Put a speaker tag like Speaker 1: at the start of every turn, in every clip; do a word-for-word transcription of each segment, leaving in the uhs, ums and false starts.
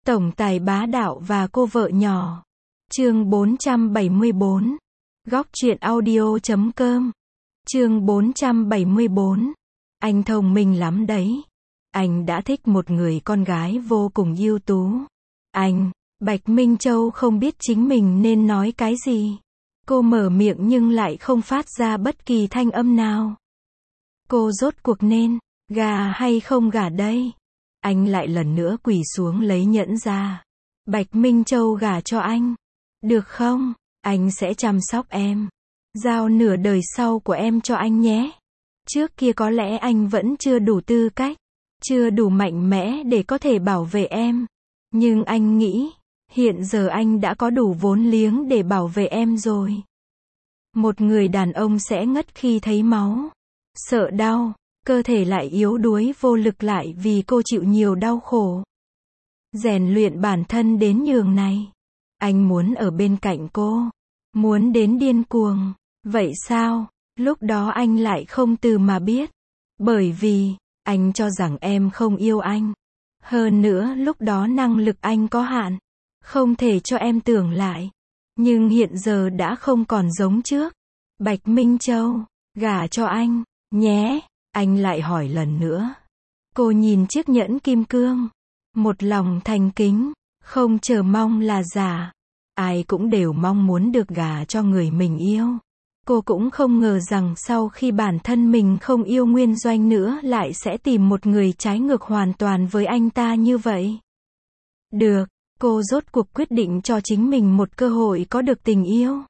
Speaker 1: Tổng tài bá đạo và cô vợ nhỏ. Chương bốn trăm bảy mươi bốn. Góc truyện audio chấm com. Chương bốn trăm bảy mươi bốn. Anh thông minh lắm đấy. Anh đã thích một người con gái vô cùng ưu tú. Anh, Bạch Minh Châu không biết chính mình nên nói cái gì. Cô mở miệng nhưng lại không phát ra bất kỳ thanh âm nào. Cô rốt cuộc nên gả hay không gả đây? Anh lại lần nữa quỳ xuống lấy nhẫn ra. Bạch Minh Châu gả cho anh. Được không? Anh sẽ chăm sóc em. Giao nửa đời sau của em cho anh nhé. Trước kia có lẽ anh vẫn chưa đủ tư cách, chưa đủ mạnh mẽ để có thể bảo vệ em. Nhưng anh nghĩ, hiện giờ anh đã có đủ vốn liếng để bảo vệ em rồi. Một người đàn ông sẽ ngất khi thấy máu, sợ đau, cơ thể lại yếu đuối vô lực lại vì cô chịu nhiều đau khổ. Rèn luyện bản thân đến nhường này. Anh muốn ở bên cạnh cô, muốn đến điên cuồng. Vậy sao? Lúc đó anh lại không từ mà biết. Bởi vì, anh cho rằng em không yêu anh. Hơn nữa lúc đó năng lực anh có hạn, không thể cho em tưởng lại. Nhưng hiện giờ đã không còn giống trước. Bạch Minh Châu, gả cho anh, nhé. Anh lại hỏi lần nữa. Cô nhìn chiếc nhẫn kim cương. Một lòng thành kính, không chờ mong là giả. Ai cũng đều mong muốn được gả cho người mình yêu. Cô cũng không ngờ rằng sau khi bản thân mình không yêu Nguyên Doanh nữa lại sẽ tìm một người trái ngược hoàn toàn với anh ta như vậy. Được, cô rốt cuộc quyết định cho chính mình một cơ hội có được tình yêu.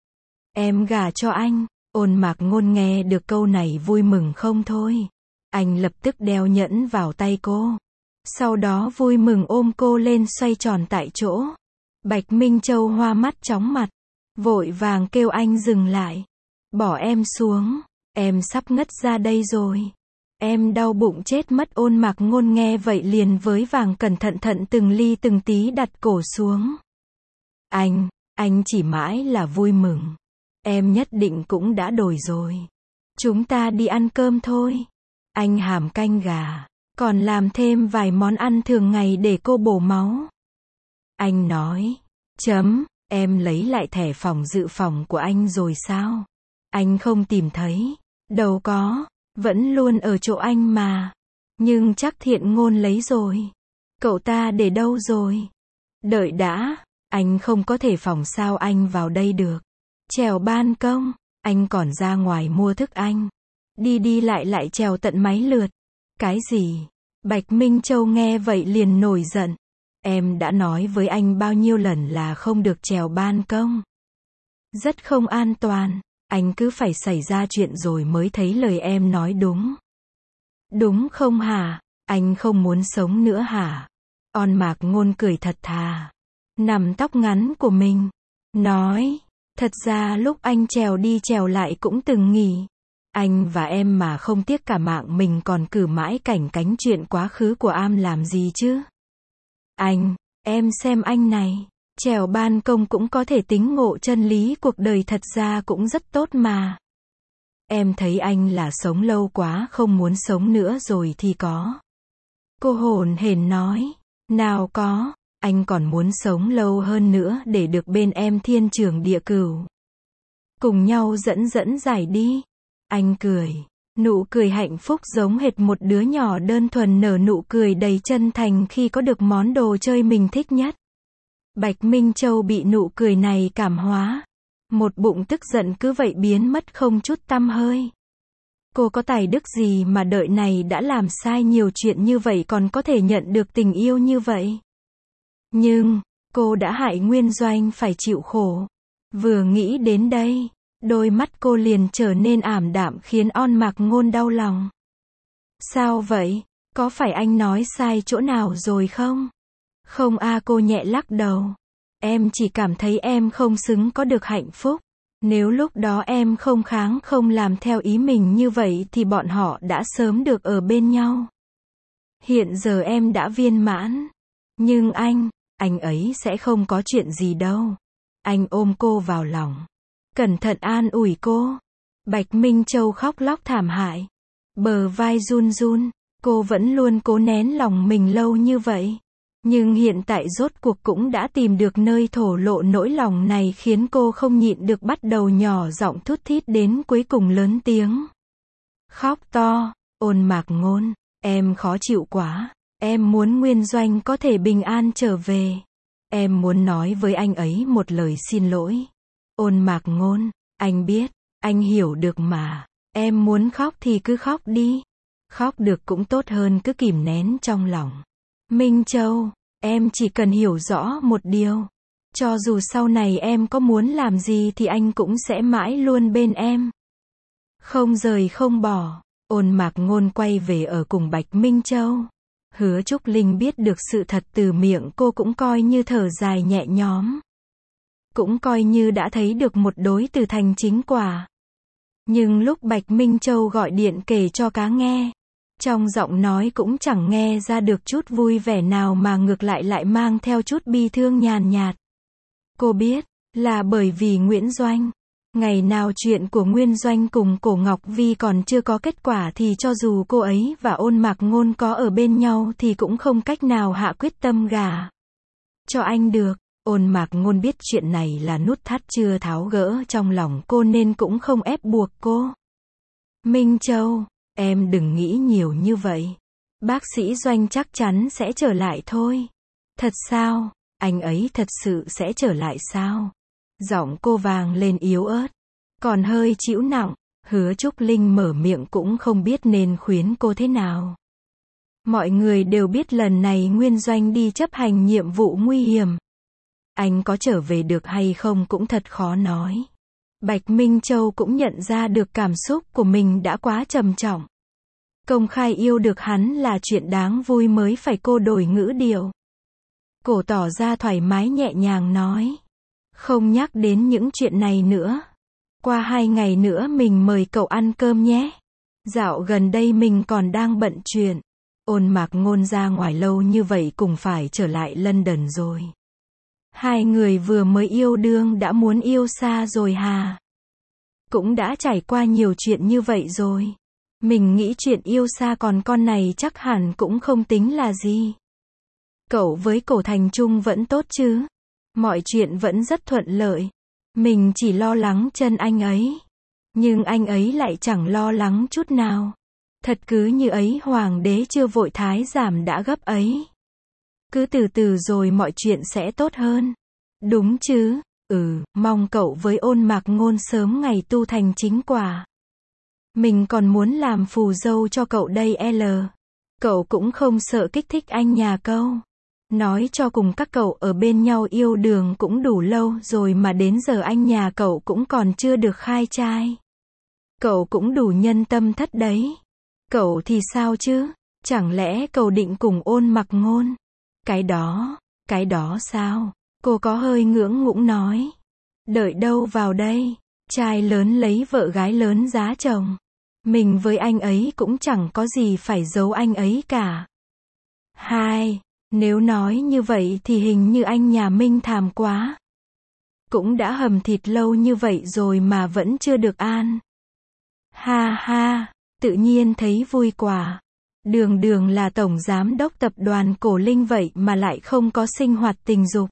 Speaker 1: Em gả cho anh. Ôn Mạc Ngôn nghe được câu này vui mừng không thôi. Anh lập tức đeo nhẫn vào tay cô. Sau đó vui mừng ôm cô lên xoay tròn tại chỗ. Bạch Minh Châu hoa mắt chóng mặt, vội vàng kêu anh dừng lại. Bỏ em xuống, em sắp ngất ra đây rồi. Em đau bụng chết mất. Ôn Mạc Ngôn nghe vậy liền với vàng cẩn thận thận từng ly từng tí đặt cổ xuống. Anh, anh chỉ mãi là vui mừng. Em nhất định cũng đã đổi rồi. Chúng ta đi ăn cơm thôi. Anh hàm canh gà, còn làm thêm vài món ăn thường ngày để cô bổ máu. Anh nói, chấm, em lấy lại thẻ phòng dự phòng của anh rồi sao? Anh không tìm thấy. Đâu có, vẫn luôn ở chỗ anh mà. Nhưng chắc Thiện Ngôn lấy rồi. Cậu ta để đâu rồi? Đợi đã, anh không có thể phòng sao anh vào đây được. Trèo ban công, anh còn ra ngoài mua thức ăn. Đi đi lại lại trèo tận mấy lượt. Cái gì? Bạch Minh Châu nghe vậy liền nổi giận. Em đã nói với anh bao nhiêu lần là không được trèo ban công. Rất không an toàn. Anh cứ phải xảy ra chuyện rồi mới thấy lời em nói đúng. Đúng không hả? Anh không muốn sống nữa hả? Ôn Mạc Ngôn cười thật thà, nằm tóc ngắn của mình, nói, thật ra lúc anh trèo đi trèo lại cũng từng nghĩ, anh và em mà không tiếc cả mạng mình còn cử mãi cảnh cánh chuyện quá khứ của Am làm gì chứ? Anh, em xem anh này, trèo ban công cũng có thể tính ngộ chân lý cuộc đời thật ra cũng rất tốt mà. Em thấy anh là sống lâu quá không muốn sống nữa rồi thì có. Cô hồn hển nói, nào có, anh còn muốn sống lâu hơn nữa để được bên em thiên trường địa cửu. Cùng nhau dẫn dẫn giải đi. Anh cười, nụ cười hạnh phúc giống hệt một đứa nhỏ đơn thuần nở nụ cười đầy chân thành khi có được món đồ chơi mình thích nhất. Bạch Minh Châu bị nụ cười này cảm hóa. Một bụng tức giận cứ vậy biến mất không chút tăm hơi. Cô có tài đức gì mà đời này đã làm sai nhiều chuyện như vậy còn có thể nhận được tình yêu như vậy? Nhưng, cô đã hại Nguyên Doanh phải chịu khổ. Vừa nghĩ đến đây, đôi mắt cô liền trở nên ảm đạm khiến Ôn Mạc Ngôn đau lòng. Sao vậy? Có phải anh nói sai chỗ nào rồi không? Không a. Cô nhẹ lắc đầu. Em chỉ cảm thấy em không xứng có được hạnh phúc. Nếu lúc đó em không kháng không làm theo ý mình như vậy thì bọn họ đã sớm được ở bên nhau. Hiện giờ em đã viên mãn. Nhưng anh, anh ấy sẽ không có chuyện gì đâu. Anh ôm cô vào lòng, cẩn thận an ủi cô. Bạch Minh Châu khóc lóc thảm hại, bờ vai run run. Cô vẫn luôn cố nén lòng mình lâu như vậy. Nhưng hiện tại rốt cuộc cũng đã tìm được nơi thổ lộ nỗi lòng này khiến cô không nhịn được bắt đầu nhỏ giọng thút thít đến cuối cùng lớn tiếng. Khóc to, Ôn Mạc Ngôn, em khó chịu quá, em muốn Nguyên Doanh có thể bình an trở về. Em muốn nói với anh ấy một lời xin lỗi. Ôn Mạc Ngôn, anh biết, anh hiểu được mà, em muốn khóc thì cứ khóc đi. Khóc được cũng tốt hơn cứ kìm nén trong lòng. Minh Châu, em chỉ cần hiểu rõ một điều. Cho dù sau này em có muốn làm gì thì anh cũng sẽ mãi luôn bên em. Không rời không bỏ. Ôn Mạc Ngôn quay về ở cùng Bạch Minh Châu. Hứa Trúc Linh biết được sự thật từ miệng cô cũng coi như thở dài nhẹ nhõm. Cũng coi như đã thấy được một đối từ thành chính quả. Nhưng lúc Bạch Minh Châu gọi điện kể cho cá nghe, trong giọng nói cũng chẳng nghe ra được chút vui vẻ nào mà ngược lại lại mang theo chút bi thương nhàn nhạt. Cô biết, là bởi vì Nguyễn Doanh. Ngày nào chuyện của Nguyên Doanh cùng Cổ Ngọc Vi còn chưa có kết quả thì cho dù cô ấy và Ôn Mạc Ngôn có ở bên nhau thì cũng không cách nào hạ quyết tâm gả cho anh được. Ôn Mạc Ngôn biết chuyện này là nút thắt chưa tháo gỡ trong lòng cô nên cũng không ép buộc cô. Minh Châu, em đừng nghĩ nhiều như vậy. Bác sĩ Doanh chắc chắn sẽ trở lại thôi. Thật sao? Anh ấy thật sự sẽ trở lại sao? Giọng cô vang lên yếu ớt, còn hơi chịu nặng. Hứa Trúc Linh mở miệng cũng không biết nên khuyến cô thế nào. Mọi người đều biết lần này Nguyên Doanh đi chấp hành nhiệm vụ nguy hiểm. Anh có trở về được hay không cũng thật khó nói. Bạch Minh Châu cũng nhận ra được cảm xúc của mình đã quá trầm trọng. Công khai yêu được hắn là chuyện đáng vui mới phải, cô đổi ngữ điệu. Cô tỏ ra thoải mái nhẹ nhàng nói. Không nhắc đến những chuyện này nữa. Qua hai ngày nữa mình mời cậu ăn cơm nhé. Dạo gần đây mình còn đang bận chuyện. Ôn Mạc Ngôn ra ngoài lâu như vậy cũng phải trở lại London rồi. Hai người vừa mới yêu đương đã muốn yêu xa rồi hà? Cũng đã trải qua nhiều chuyện như vậy rồi. Mình nghĩ chuyện yêu xa còn con này chắc hẳn cũng không tính là gì. Cậu với Cổ Thành Trung vẫn tốt chứ? Mọi chuyện vẫn rất thuận lợi. Mình chỉ lo lắng chân anh ấy. Nhưng anh ấy lại chẳng lo lắng chút nào. Thật cứ như ấy, hoàng đế chưa vội thái giảm đã gấp ấy. Cứ từ từ rồi mọi chuyện sẽ tốt hơn. Đúng chứ? Ừ, mong cậu với Ôn Mạc Ngôn sớm ngày tu thành chính quả. Mình còn muốn làm phù dâu cho cậu đây L. Cậu cũng không sợ kích thích anh nhà câu. Nói cho cùng các cậu ở bên nhau yêu đương cũng đủ lâu rồi mà đến giờ anh nhà cậu cũng còn chưa được khai trai. Cậu cũng đủ nhân tâm thất đấy. Cậu thì sao chứ? Chẳng lẽ cậu định cùng Ôn Mạc Ngôn? Cái đó, cái đó sao? Cô có hơi ngưỡng ngũng nói. Đợi đâu vào đây? Trai lớn lấy vợ gái lớn giá chồng. Mình với anh ấy cũng chẳng có gì phải giấu anh ấy cả. Hai, nếu nói như vậy thì hình như anh nhà Minh thảm quá. Cũng đã hầm thịt lâu như vậy rồi mà vẫn chưa được an. Ha ha, tự nhiên thấy vui quá. Đường đường là tổng giám đốc tập đoàn Cổ Linh vậy mà lại không có sinh hoạt tình dục.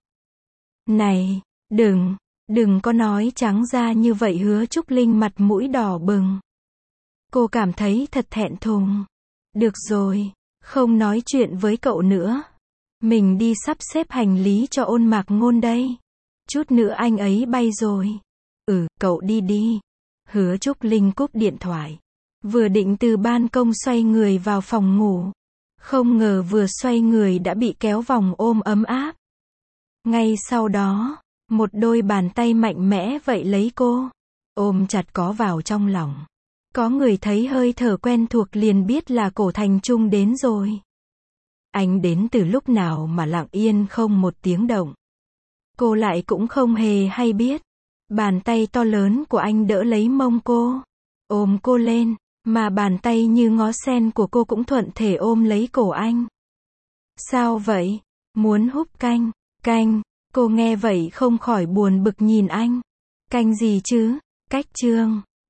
Speaker 1: Này, đừng, đừng có nói trắng ra như vậy. Hứa Trúc Linh mặt mũi đỏ bừng. Cô cảm thấy thật thẹn thùng. Được rồi, không nói chuyện với cậu nữa. Mình đi sắp xếp hành lý cho Ôn Mạc Ngôn đây. Chút nữa anh ấy bay rồi. Ừ, cậu đi đi. Hứa Trúc Linh cúp điện thoại. Vừa định từ ban công xoay người vào phòng ngủ. Không ngờ vừa xoay người đã bị kéo vòng ôm ấm áp. Ngay sau đó, một đôi bàn tay mạnh mẽ vậy lấy cô. Ôm chặt có vào trong lòng. Có người thấy hơi thở quen thuộc liền biết là Cổ Thành Trung đến rồi. Anh đến từ lúc nào mà lặng yên không một tiếng động. Cô lại cũng không hề hay biết. Bàn tay to lớn của anh đỡ lấy mông cô. Ôm cô lên. Mà bàn tay như ngó sen của cô cũng thuận thể ôm lấy cổ anh. Sao vậy? Muốn húp canh? Canh? Cô nghe vậy không khỏi buồn bực nhìn anh. Canh gì chứ? Cách chương.